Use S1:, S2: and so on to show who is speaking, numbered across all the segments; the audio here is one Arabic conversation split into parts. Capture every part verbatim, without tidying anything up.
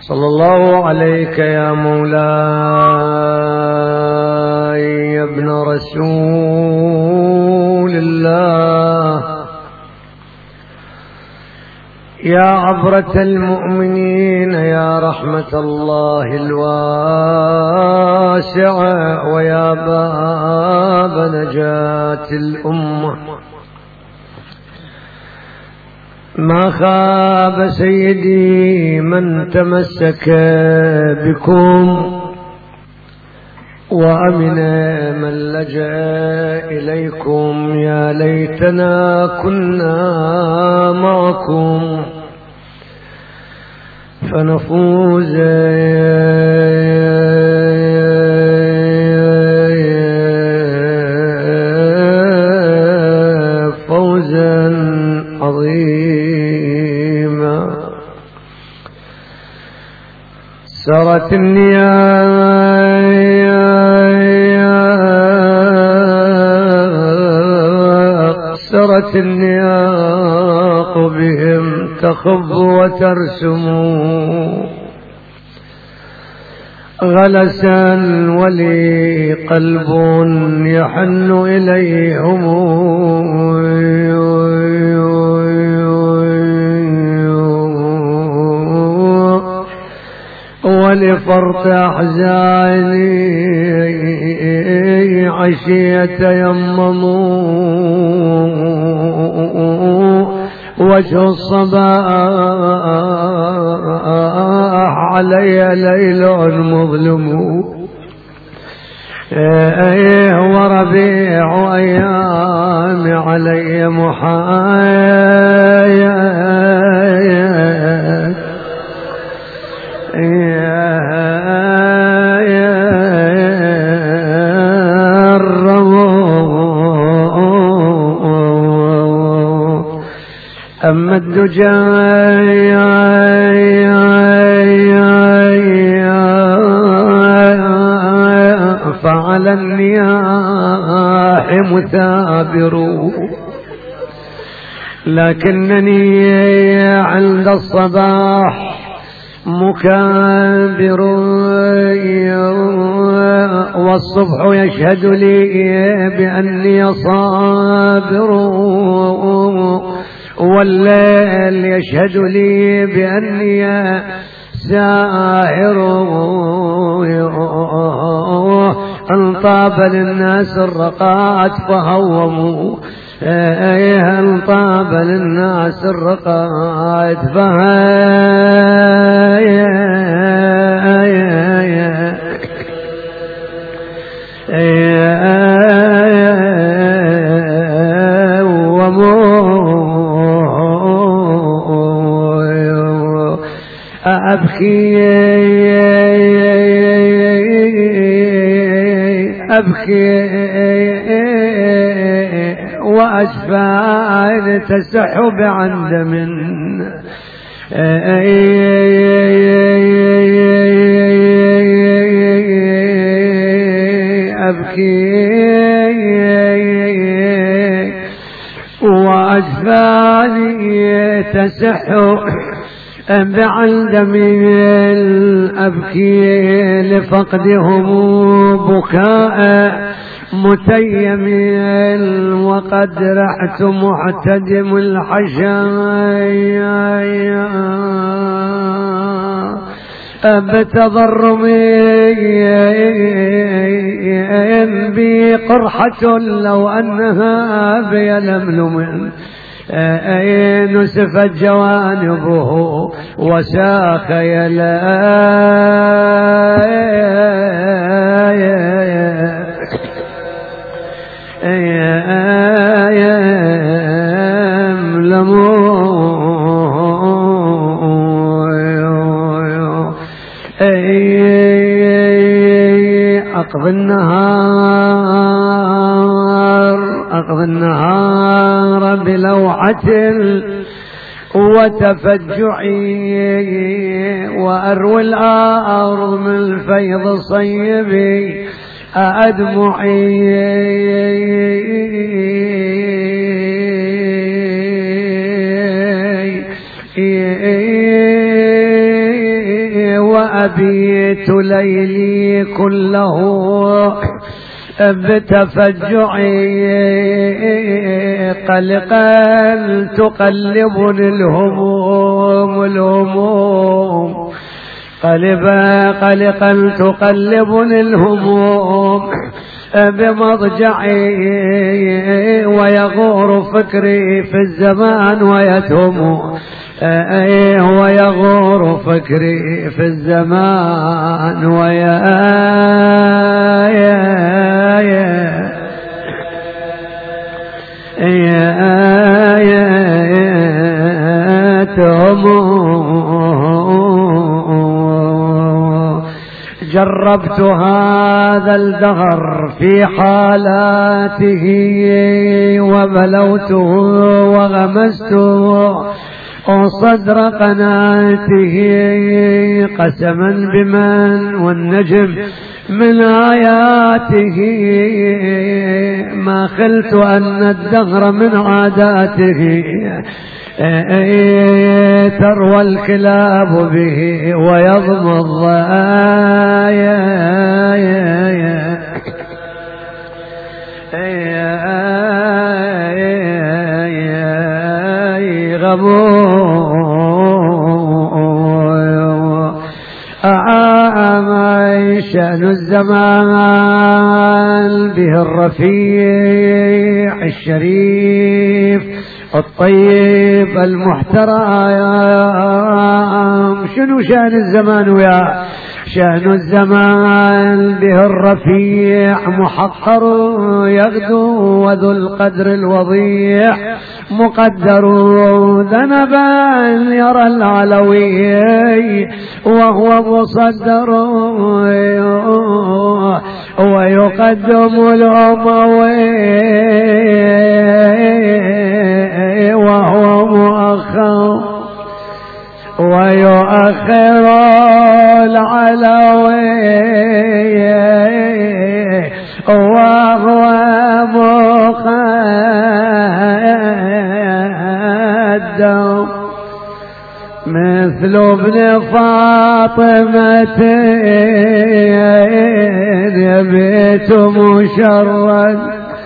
S1: صلى الله عليك يا مولاي يا ابن رسول الله، يا عبرة المؤمنين، يا رحمة الله الواسعة، ويا باب نجاة الأمة. ما خاب سيدي من تمسك بكم، وأمن من لجأ إليكم. يا ليتنا كنا معكم فنفوز فوزا عظيما. سرت النياق سرت النياق بهم تخب وترسم غلسا، ولي قلب يحن إليهم، ولفرط أحزاني عشية يمموا، وجه الصباح علي ليل مظلم، وربيع أيام علي محايا، أما الدجى فعلى النياح مثابر، لكنني عند الصباح مكابر، والصبح يشهد لي بأني صابر، والليل يشهد لي بأني ساهر. انطاب للناس الرقات فهوموا، انطاب للناس الرقات فهوموا. أبكي أبكي وأشفاني تسحب عن دم، أبكي وأشفاني تسحب بعد من أبكي لفقدهم بكاء متيم، وقد رحت محتدم الحشايا بتضرمي بي قرحة لو أنها بيلملم، نسفت جوانبه وساخ يلا أقضي النهار أقضي النهار بلوعة وتفجعي، وأروي الأرض من الفيض صيبي أدمعي، أبيت ليلي كله بتفجعي قلقا تقلبني الهموم الهموم قلبا قلقا تقلبني الهموم بمضجعي ويغور فكري في الزمان ويتهم ويغور فكري في الزمان ويا جربت هذا الدهر في حالاته وبلوته وغمسته صدر قناته قسما بمن والنجم من آياته ما خلت أن الدهر من عاداته تروى الكلاب به ويضمض شأن الزمان به الرفيع الشريف الطيب المحترم. شنو شأن الزمان ويا شأن الزمان به الرفيع محقر يغدو وذو القدر الوضيع مقدر ذنبا يرى العلوي وهو مصدر ويقدم الأموي وهو مؤخر ويؤخر العلوي وهو مقدم مثل ابن فاطمة يبيت مشرد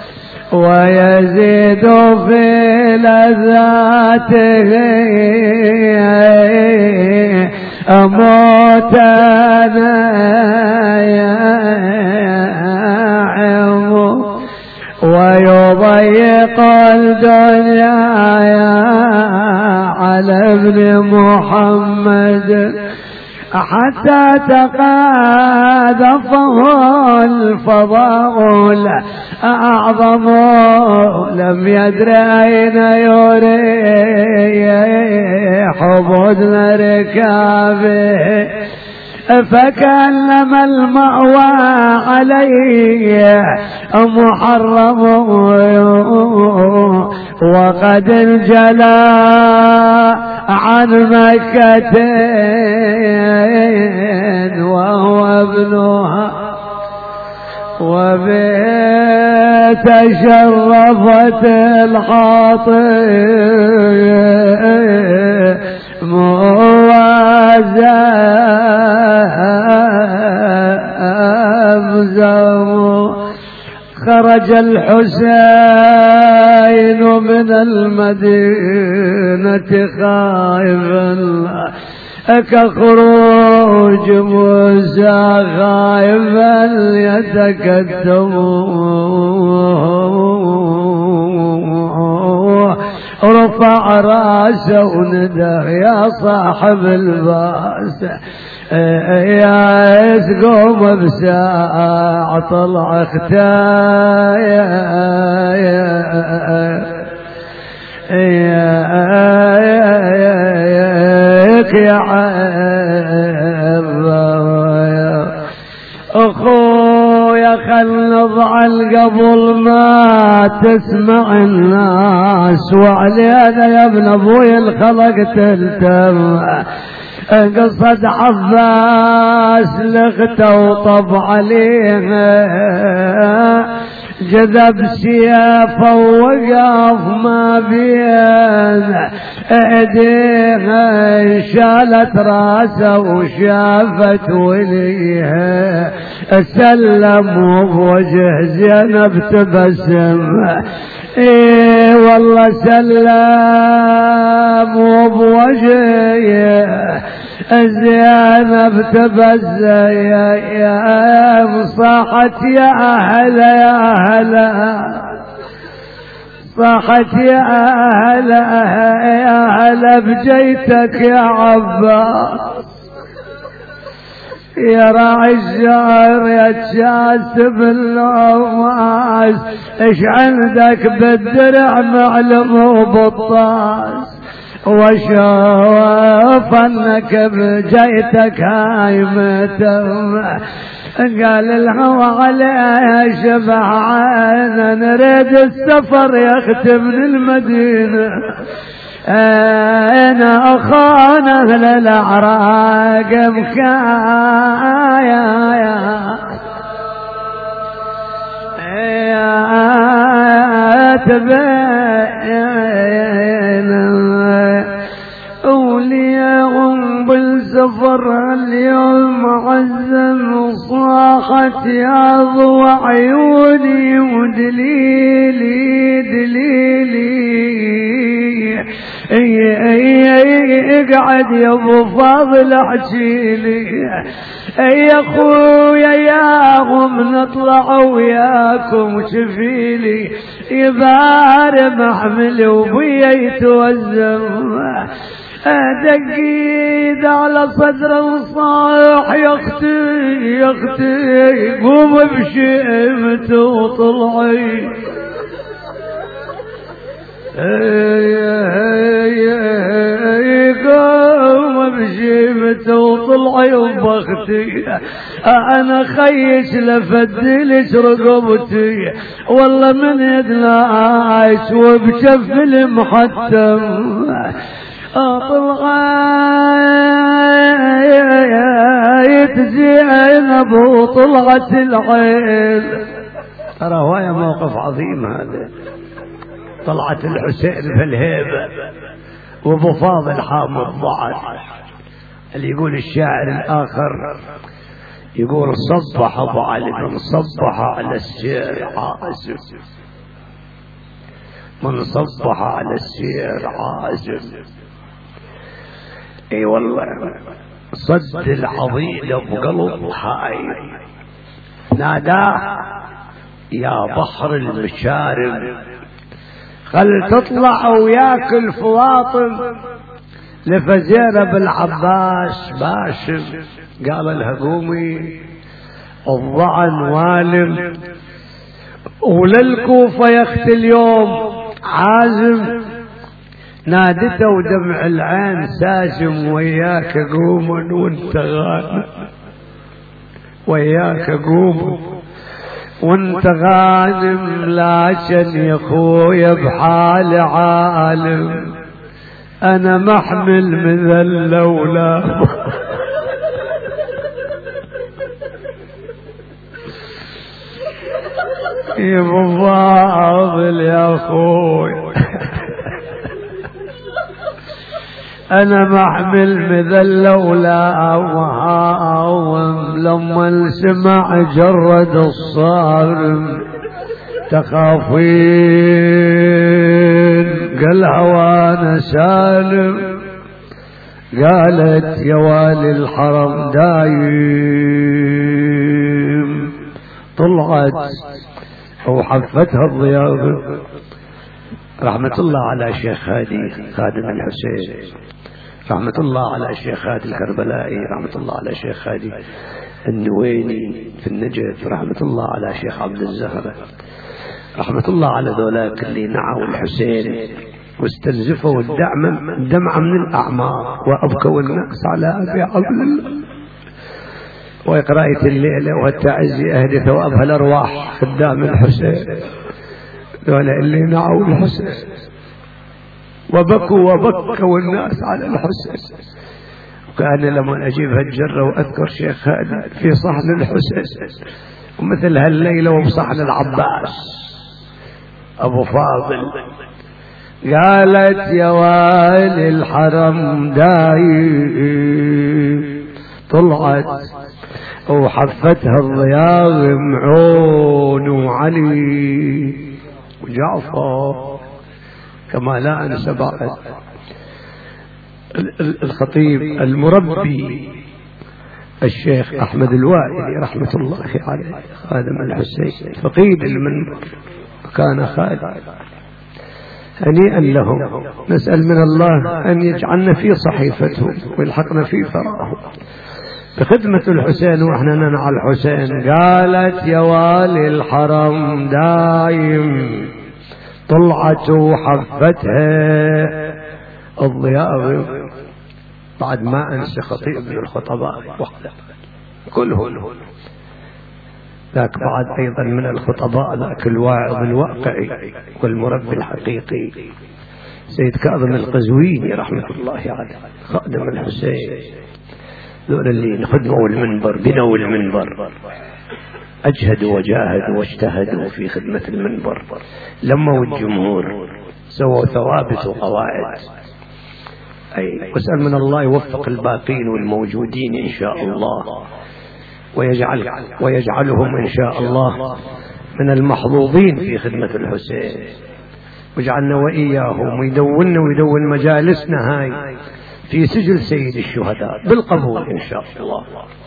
S1: ويزيد في لذاته موتنا يعم ويضيق الدنيا على ابن محمد حتى تقاذفه الفضاء الأعظم لم يدر أين يريح بدن ركابه فكلم المأوى عليه محرم وقد انجلى عن مكة وهو ابنها وبيت شرفت الخاطئ موازم خرج الحسين من المدينة خائفا كخروج موسى خائفا يتكتم رفع راسه وندى يا صاحب الباس يا اسقوم بساعة طلع اختايا يا عبا اخويا خل نضعل قبل ما تسمع الناس وعلينا يا ابن ابوي الخلق تلتم قصد عباس لغته وطب عليها جذب سيافه ووقف ما بين ايديها، شالت راسه وشافت وليها، سلم وبوجه زينب تبسم، ايه والله سلم وبوجه زينب تبسم، يا يا صاحت يا أهلا يا أهلا، صاحت يا أهلا يا أهلا بجيتك يا عباس، يا راعي الشعر يا تشاسب النواس، ايش عندك بالدرع معلم وبطاس، وشوف انك بجيتك هاي متم، قال الهوى عليه شبع عينا، نريد السفر يختم من المدينة، انا اخانا اهل الاعراق مخايا يا تبين وليهم بالسفر اليوم عزم، صاحت يا ضوى عيوني ودليلي دليلي، اقعد يا ابو فاضل احكيلي، يا اخويا ياهم نطلع وياكم شفيلي، يبار محمل وبيا يتوزم، دقيد على صدر الصاح، يا اختي يا اختي قوم بشيمت وطلعي، قوم بشيمت وطلعي وبختي، انا خيش لفدلش رقبتي، والله من يدلاش وبشف المحتم، طلعت زينب وطلعت العين، ترى هواية موقف عظيم هذا، طلعت الحسين في الهيبة وابو فاضل حامل ضعف، اللي يقول الشاعر الآخر يقول صبح ابو علي من صبح على السير عازم، من صبح على السير عازم، اي والله صد العضيل بقلب هاي، ناداه يا بحر المشارب خل تطلع وياك الفواطم، لفزينب العباس باشم، قال لها قومي الضعن والم، وللكوفة يخت اليوم عازم، نادته ودمع العين ساجم، وياك قوما وانت غانم، وياك قوما وانت غانم، لكن يا خويا بحال عالم، انا محمل مذله ولا يا ابو فاضل يا اخوي، انا محمل مذله ولا اوهام، لما سمع جرد الصارم تخافين، قال هوانا سالم، قالت يا والي الحرم دايم، طلعت وحفتها الضيافه، رحمة الله على شيخ هادي خادم الحسين، رحمة الله على شيخ هادي الكربلائي، رحمة الله على شيخ هادي النويني في النجف، رحمة الله على شيخ عبد الزهرة، رحمة الله على ذولاك اللي نعوا الحسين واستنزفوا الدعم دمعة من الأعمار، وأبكوا الناس على أبي عبد الله، وقراءة الليلة والتعزي أهل ثوابها الأرواح خدام الحسين، ذولا اللي نعوا الحسين وبكوا وبكوا الناس على الحسين. وكان لما أجيب هالجرة وأذكر شيخ هادي في صحن الحسين ومثل هالليلة وبصحن العباس أبو فاضل قالت يا والي الحرم داي طلعت وحفتها الضياغم عون وعلي وجعفر كما لا أنسى بعد الخطيب المربي الشيخ أحمد الوائلي رحمة الله عليه خادم الحسين فقيد المنبر كان خالد هنيئا لهم. نسأل من الله أن يجعلنا في صحيفتهم ويلحقنا في ثراهم بخدمة الحسين وإحنا ننعى الحسين. قالت يا والي الحرم دايم طلعت وحفتها الضياء. بعد ما أنسى خطيب من الخطباء وحده كلهم ذاك بعد أيضا من الخطباء ذاك الواعظ الواقعي والمربي الحقيقي سيد كاظم القزويني رحمة الله عليه خادم الحسين. ذول اللي خدموا المنبر بنوا المنبر أجهدوا وجاهدوا واجتهدوا في خدمة المنبر لموا الجمهور سووا ثوابت وقواعد. أي واسأل من الله يوفق الباقين والموجودين إن شاء الله ويجعل ويجعلهم إن شاء الله من المحظوظين في خدمة الحسين ويجعلنا وإياهم ويدوننا ويدون مجالسنا هاي في سجل سيد الشهداء بالقبول إن شاء الله.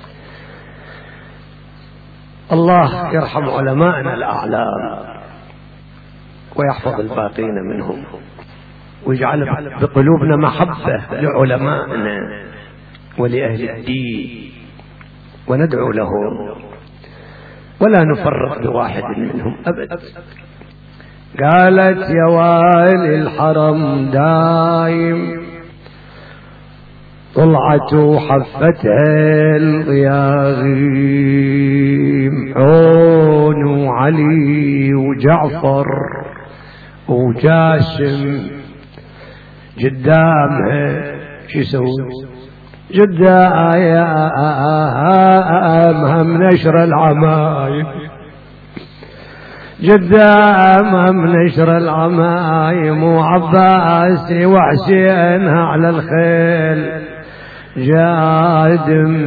S1: الله يرحم علماءنا الأعلام ويحفظ الباقين منهم ويجعل بقلوبنا محبة لعلمائنا ولأهل الدين وندعو لهم ولا نفرق بواحد منهم أبدا. قالت يا والي الحرم دايم طلعت وحفتها الضياغيم عون وعلي وجعفر وجاسم قدامها شو يسوي قدامهم نشر العمايم قدامهم نشر العمايم وعباس وحسين على الخيل جادم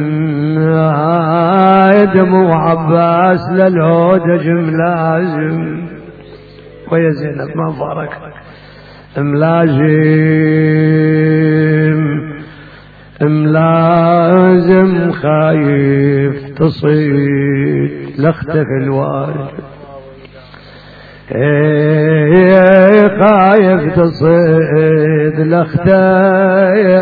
S1: آدم وعباس للعود ملازم ويا زينب ما بارك ملازم ملازم خايف تصيد لاختفي الوالد خايف تصيد لاختفي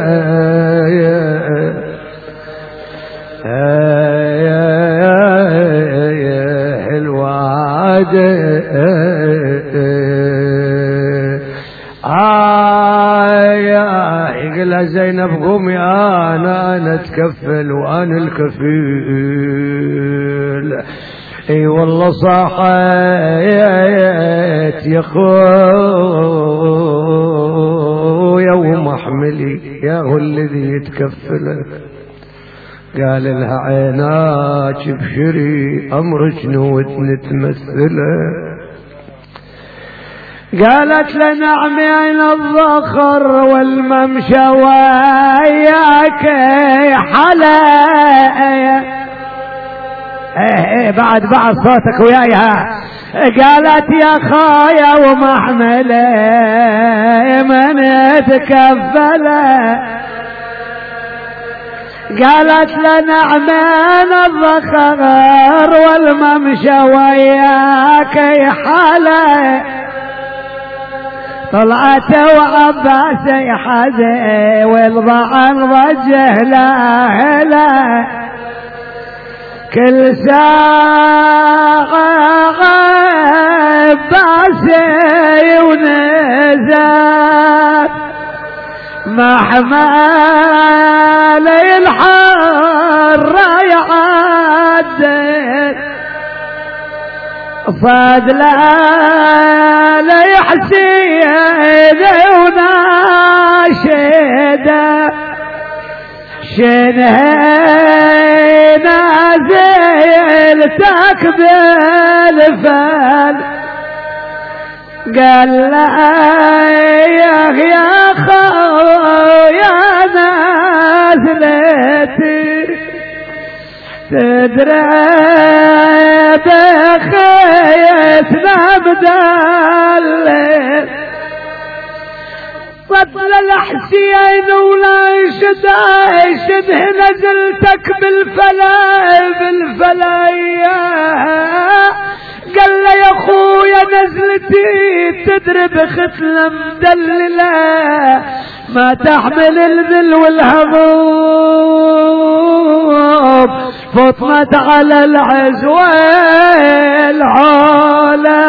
S1: الواد يقول زينب قومي انا انا اتكفل وانا الكفيل. اي والله صاحت يا خويا ومحملي يا هو الذي يتكفل. قال لها عيناك بشري امرك نوت نتمثله. قالت لنعم عين الظخر والممشى وياك حلا ايه ايه بعد بعد صوتك وياها. قالت يا خايا ومحمله من يتكفله. قالت لنعم عين الظخر والممشى وياك حلا. طلعت وعباس يحزي والضعن ضجه لا لا كل ساعة عباس ونزل محمل الحر يعدل فضلا ليحسين وناشد شنهي نازلتك بالفال قال لا يا خويا نازلتي تدري بخيتنا بدلت فضل الحسين ولا يشد شبه نزلتك بالفلا بالفلايا قال له يا خويا نزلتي تدري بختلة مدللة ما تحمل الذل والهضوب فطمت على العزوة العلا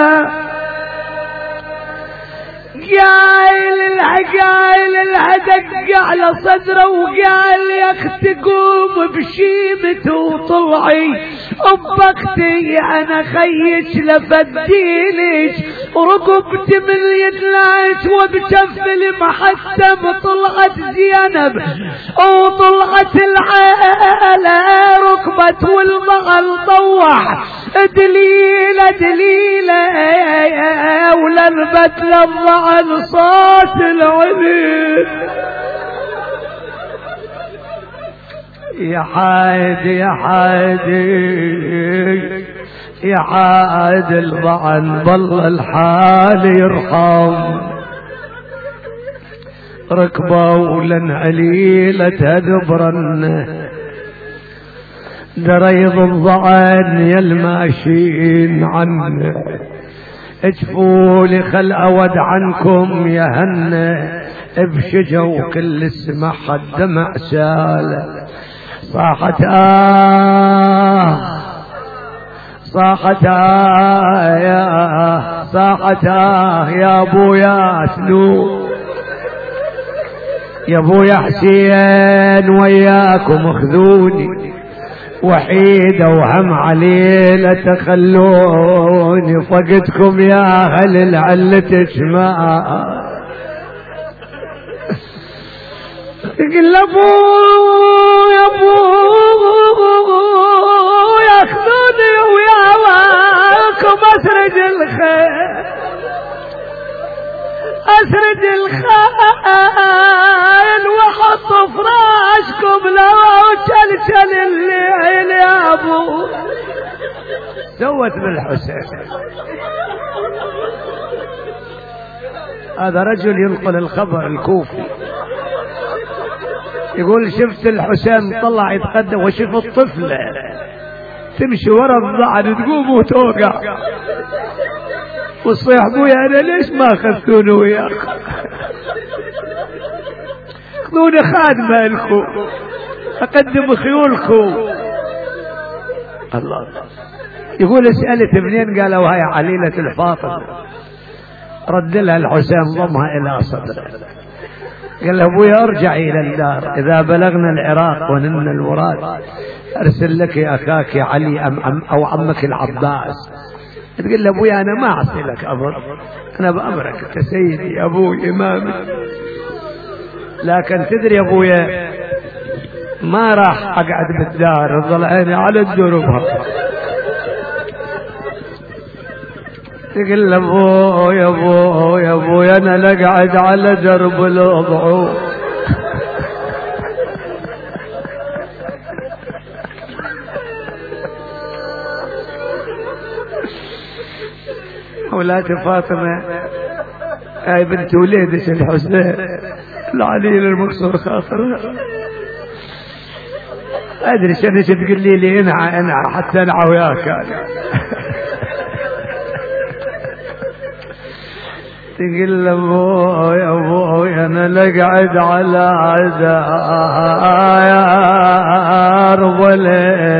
S1: قايل العقايل الهدق على صدره وقال يا اختي قوم بشيمته وطلعي أبختي أنا خيش لفديلش ورقبتي من يدلاش وبكف المحتم طلعت زينب وطلعت العالة ركبت والمغل طوح دليلة دليلة وللبت لضع صوت العليل يا حادي يا حادي يا حاد الضعن بالله الحال يرحم ركبوا لن عليلة تدبرن دريض الضعن يا الماشين عنه اجفولي خل اود عنكم يا هنه بشجوا كل السماء الدمع سال صاحت آه صاحت آه يا صاحت آه يا ابويا سلو يا ابويا حسين وياكم اخذوني وحيدة وهم عليلة تخلوني فقدكم يا أهل العلة تجمع يقول أبو يا أبو ياخذوني وياكم أسرج الخير أسرج الخيل وحط فراشكم لو تلتل الليل يا أبو سوت بالحسين. هذا رجل ينقل الخبر الكوفي يقول شفت الحسين طلع يتقدم وشف الطفلة تمشي ورا الضعن تقوم وتوقع وصيح ابويا انا ليش ما اخذتوني وياكم خذوني خادمة لكم اقدم خيولكم. الله يقول سألت منين قالوا هاي عليلة الفاطمة رد لها الحسين ضمها الى صدره قال له ابويا ارجعي الى الدار اذا بلغنا العراق ونلنا المراد ارسل لك اخاك علي أم أم او عمك العباس تقول له ابويا انا ما اعطي لك امر انا بامرك انت سيدي يا ابوي امامي لكن تدري يا ابويا ما راح اقعد بالدار ظل عيني على الدرب تقول له ابويا ابويا ابويا انا لقعد على درب الوضع ولاتي فاطمة هاي بنت وليدش الحسين العليل المكسور خاطرها ادري شنو تقول لي لي انعى انعى حتى انعى وياك تقول له ابويا ابويا انا لقعد على عزار ولا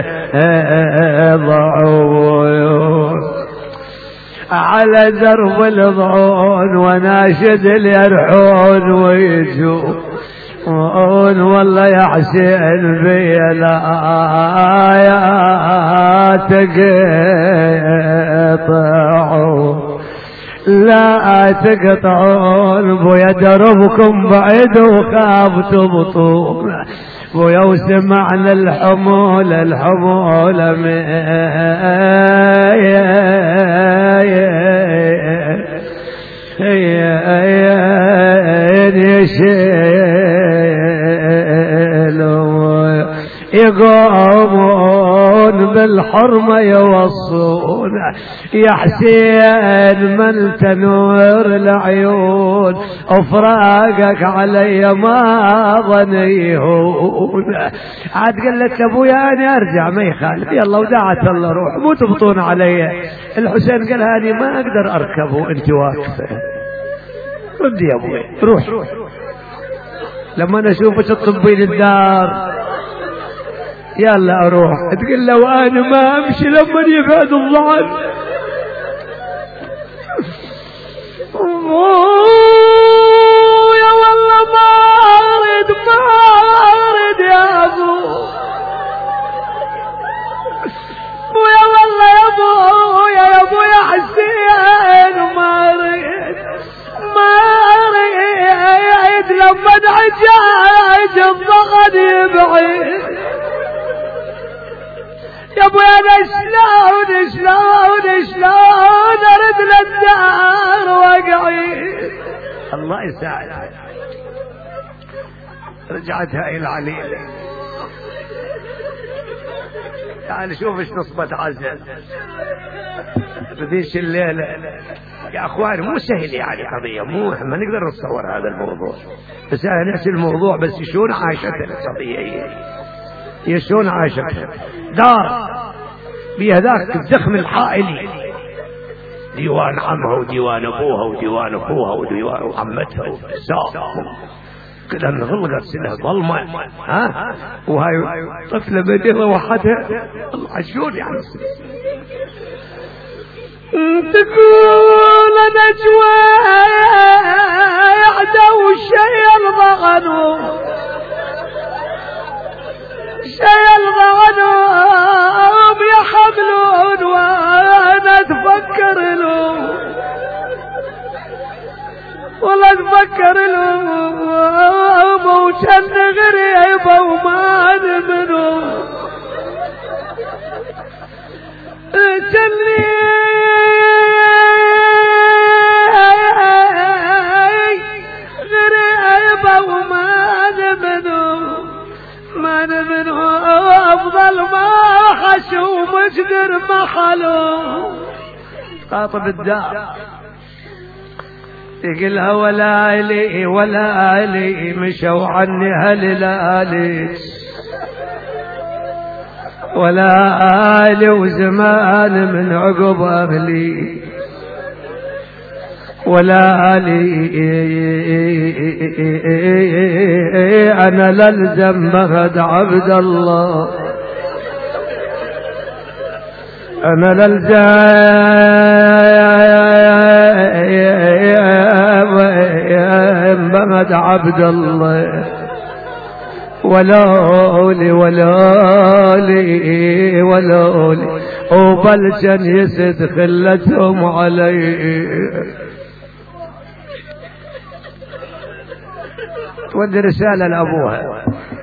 S1: ضعون على درب الضعون وناشد اليرحون ويجون والله يا حسين بيا لا يا تقطعون لا تقطعون بويا دربكم بعيد وخاف تبطون بويا وسمعنا الحمول الحمول من يقومون بالحرمة يوصون يا حسين من تنور العيون افراقك علي ما ظنيهون. عاد قلت ابويا انا ارجع ما يخالف يلا ودعت الله روح مو تبطون علي. الحسين قال هاني ما اقدر اركب وانت واقفه ردي يا ابوي روح لما انا اشوفك تطبين الدار يلا اروح. تقول له وانا ما امشي لما يبعد الظعن. يا والله ما اريد ما اريد يا ابو ويا والله يا ابو يا ابو يا حسين ما اريد ما اريد لما دعجاج الضغط يبعد يا ابوي انا شلون شلون شلون ارد للدار واقعد. الله يساعد. رجعتها الى العليل. تعال شوف ايش نصبت عزل بديش الليله يا اخوان. مو سهل يعني قضيه مو ما نقدر نتصور هذا الموضوع بس انا نفس الموضوع بس شلون عايشتها القضيه هي هي شلون عايشتها. دار بيها ذاك الزخم الحائلي ديوان عمها وديوان ابوها وديوان اخوها وديوان عمتها وساق كذا انغلقت سنها ظلمه ها وهاي طفله بديها وحدها الله عشور يعني. تقول انا جوعت وشيل ضغنوا شيل ضغنهم يحملون وانا اتفكر لهم والله اتفكر لهم وشن غريبه وما منهم جني غريبه وما منهم ما منه افضل ما خشوا مجدر محلو. خاطب الدار يقلها ولا لي ولا لي مشوا عني هللالي ولا آلي وزمان من عقب أهلي ولا آلي أنا للزم مهد عبد الله أنا للزم مهد عبد الله ولولي ولولي ولولي وبلشن يسد خلتهم علي. تودي رسالة لأبوها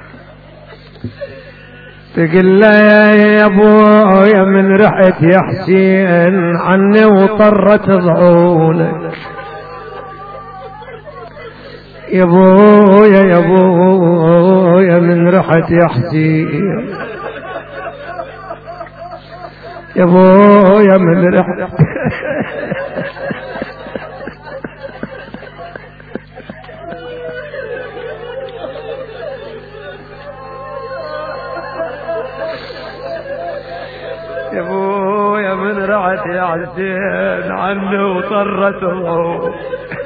S1: تقول له يا أبويا من رحت يا حسين عني وطرت ضعونك يا ابويا يا ابويا من رحت يا حسين يا ابويا من رحت يا ابويا من رحت يا حسين عني وطرت ضعونك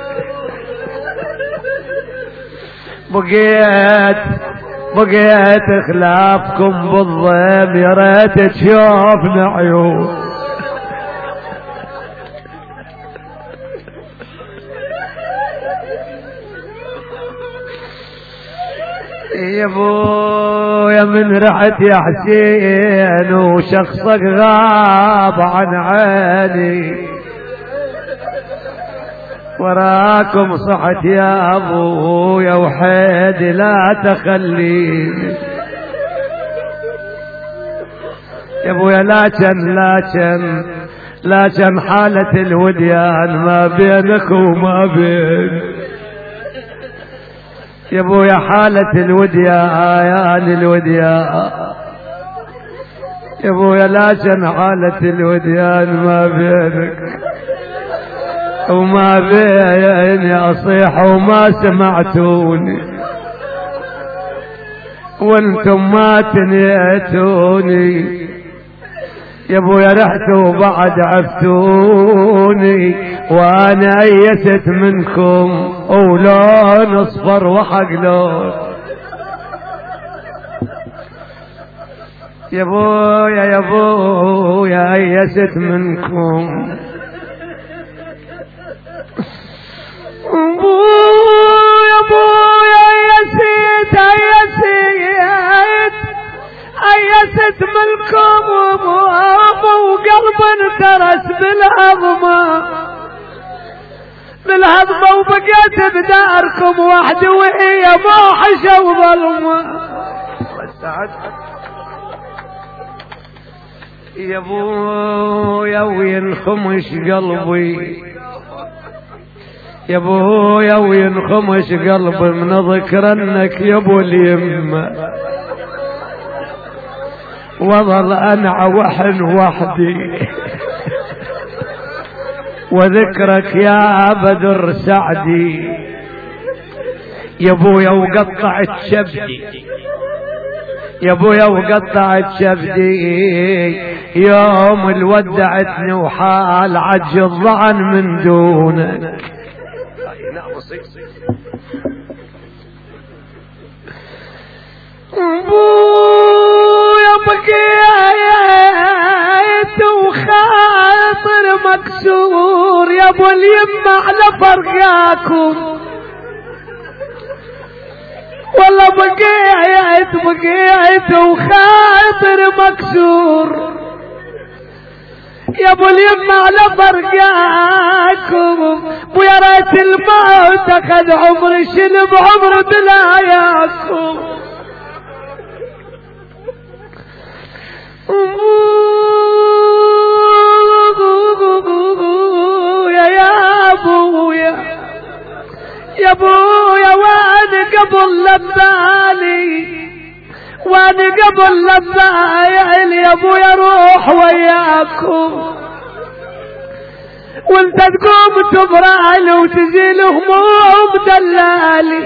S1: بقيت بقيت خلافكم بالضيم يا ريت تشوفنا عيون يا ابويا من رحت يا حسين وشخصك غاب عن عيني وراكم صحت يا ابويا وحيد لا تخليني يا ابويا، لكن لكن لكن حالة الوديان ما بينك وما بين يا ابويا، حالة الوديان الوديان يا ابويا، لكن حالة الوديان ما بينك وما بيني اصيح وما سمعتوني وانتم ما تنيتوني يا ابويا، رحتوا بعد عفتوني وانا ايست منكم ولون اصفر وحق لون يا ابويا يا ابويا ايست منكم ابويا ابويا ايست ايست ايست منكم وقلب انترس بالهضمه بالهضمه وبقيت بداركم وحدي وهي موحشه وظلمه يا ابويا وينخمش قلبي يا ابويا وينخمش قلبي من ذكرنك يا ابو اليمه وظل انا وحن وحدي وذكرك يا بدر سعدي يا ابويا وقطعت شبدي يا ابويا وقطعت شبدي يوم الودعتني وحال عج الظعن من دونك ابويا بقيت وخاطر مكسور يا ابو اليمة على فرقاكم والله بقيت بقيت وخاطر مكسور يا ابو اليمة على فرقاكم ويا ريت الموت اخذ عمري شنب عمر بلاياكم يا يا ابويا يا ابويا وانا قبل لبالي وانا قبل لبالي يا ابويا روح وياكم وانت تقوم تبرالي وتزيل هموم دلالي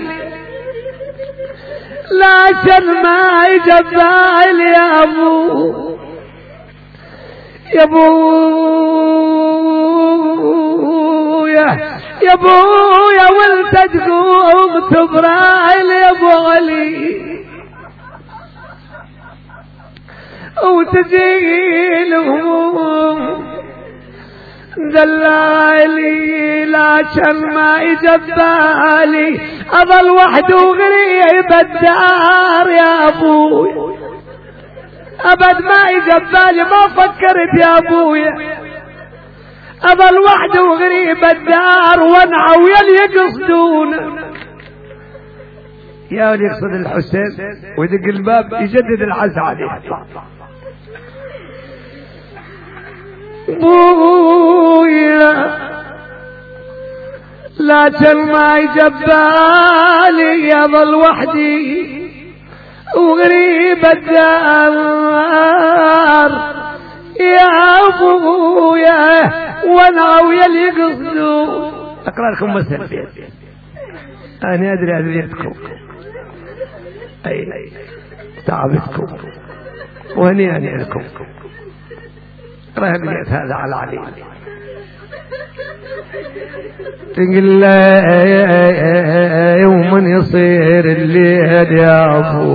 S1: لكن ما يجبال يا ابو يا ابويا يا ابويا وانت تقوم تبرالي يا ابو علي وتزيل هموم دلالي لكن ما يجبالي اظل وحده وغريب الدار يا ابوي ابد ما يجبالي ما فكرت يا ابوي اظل وحده وغريب الدار وانعى ويلي يقصدون يا اللي يقصد الحسين ويدق الباب يجدد العز عليه بويا لكن ما يجبالي يظل وحدي وغريب الدار يا ابويا وانا ويلي قصدوا اقرا لكم مثل انا ادري اذيتكم اي تعبتكم وهنيئا لكم رهبيت هذا على علي تقول يوم يصير الليل يا ابو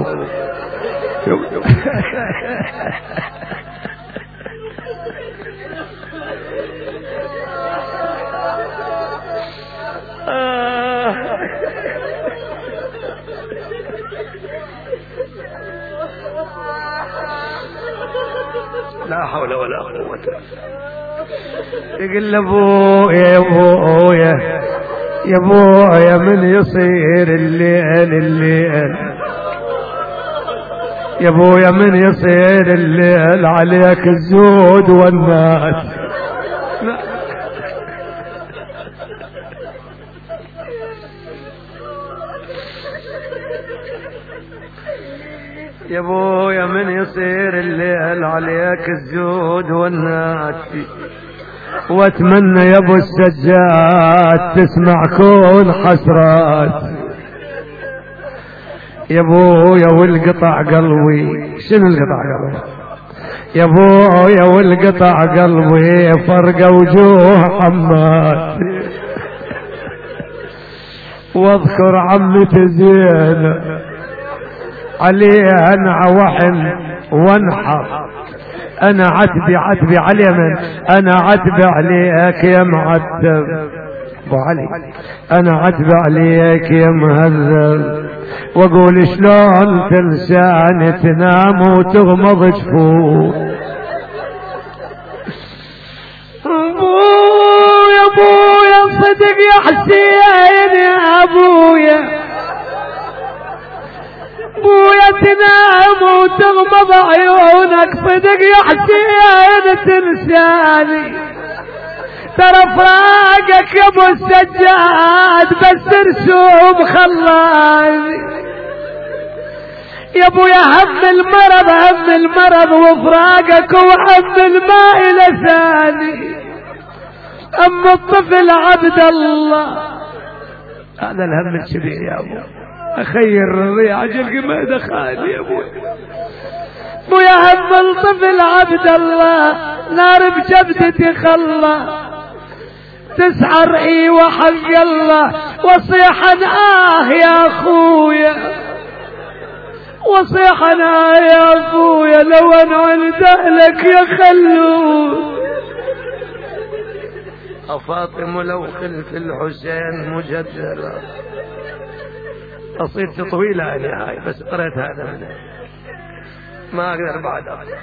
S1: لا حول ولا قوة. يقول ابويا ابويا يا ابويا من يصير الليل الليل يا ابويا من يصير الليل عليك الزود والناس. يا ابويا من يصير الليل عليك الزود والناس واتمنى يا ابو السجاد تسمع كون حسرات. يا ابويا والقطع قلبي شنو القطع قلبي يا ابويا والقطع قلبي فرق وجوه حماد واذكر عمتي زينب عليها انا وحن وانحر انا عتبي عتبي على من انا عتبي عليك يا معتب ابو علي انا عتبي عليك يا مهذب واقول شلون تلساني تنام وتغمض جفوف. ابويا ابويا صدق يا حسين يا ابويا ابويا تنام وتغمض عيونك صدق يا حسين تنساني ترى فراقك يا ابو السجاد بس رسوم خلاني. يا ابويا هم المرض هم المرض وفراقك وهم الماء لساني اما الطفل عبد الله هذا الهم الكبير يا ابو اخير الرضيع عجل ما دخل يا ابوي. ابويا هم الطفل عبد الله نار بجبدتي خلى تسعر اي وحق الله وصيحا اه يا اخويا وصيحا اه يا اخويا لو انا عند اهلك يا خلود. افاطم لو خلف الحسين مجدلا قصيدتي طويلة أنا هاي بس قرأت هذا منها ما أقدر بعد.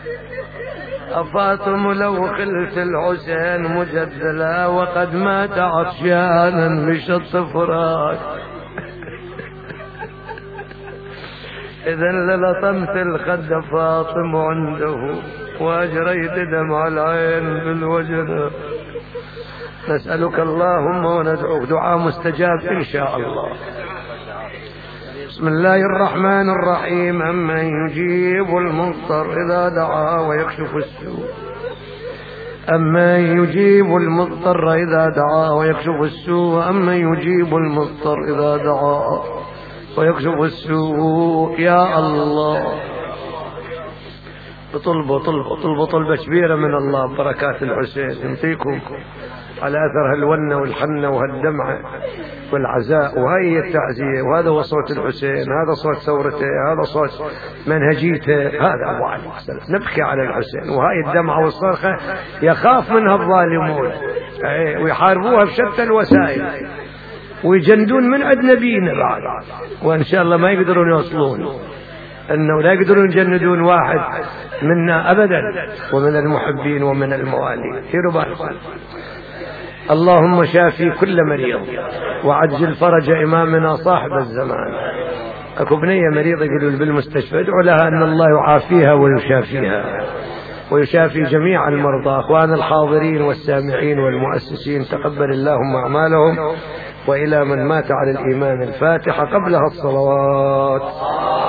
S1: أفاطم لو خلف الحسين مجدلا وقد مات عطشانا بشط فراق إذا للطمت الخد فاطم عنده وأجريت دمع العين بالوجه. نسألك اللهم وندعوك دعاء مستجاب إن شاء الله. بسم الله الرحمن الرحيم. أمن يجيب المضطر إذا دعا ويكشف السوء أمن يجيب المضطر إذا دعا ويكشف السوء أمن يجيب المضطر إذا دعا ويكشف السوء. يا الله طلبوا طلبوا طلبوا طلبة كبيرة من الله بركات الحسين يمتيكم على أثر هالونة والحنة وهالدمعة والعزاء وهي التعزية. وهذا هو صوت الحسين هذا صوت ثورته هذا صوت منهجيته هذا أبو علي السلام. نبكي على الحسين وهاي الدمعة والصرخة يخاف منها الظالمون ويحاربوها بشتى الوسائل ويجندون من عند نبينا بعد وإن شاء الله ما يقدرون يوصلون أنه لا يقدرون يجندون واحد منا أبدا ومن المحبين ومن الموالين. في رباط اللهم شافي كل مريض وعجل فرج إمامنا صاحب الزمان. أكو بنية مريضة يقولوا بالمستشفى ادعوا لها أن الله يعافيها ويشافيها ويشافي جميع المرضى. أخوان الحاضرين والسامعين والمؤسسين تقبل اللهم أعمالهم وإلى من مات على الإيمان الفاتحة قبلها الصلوات.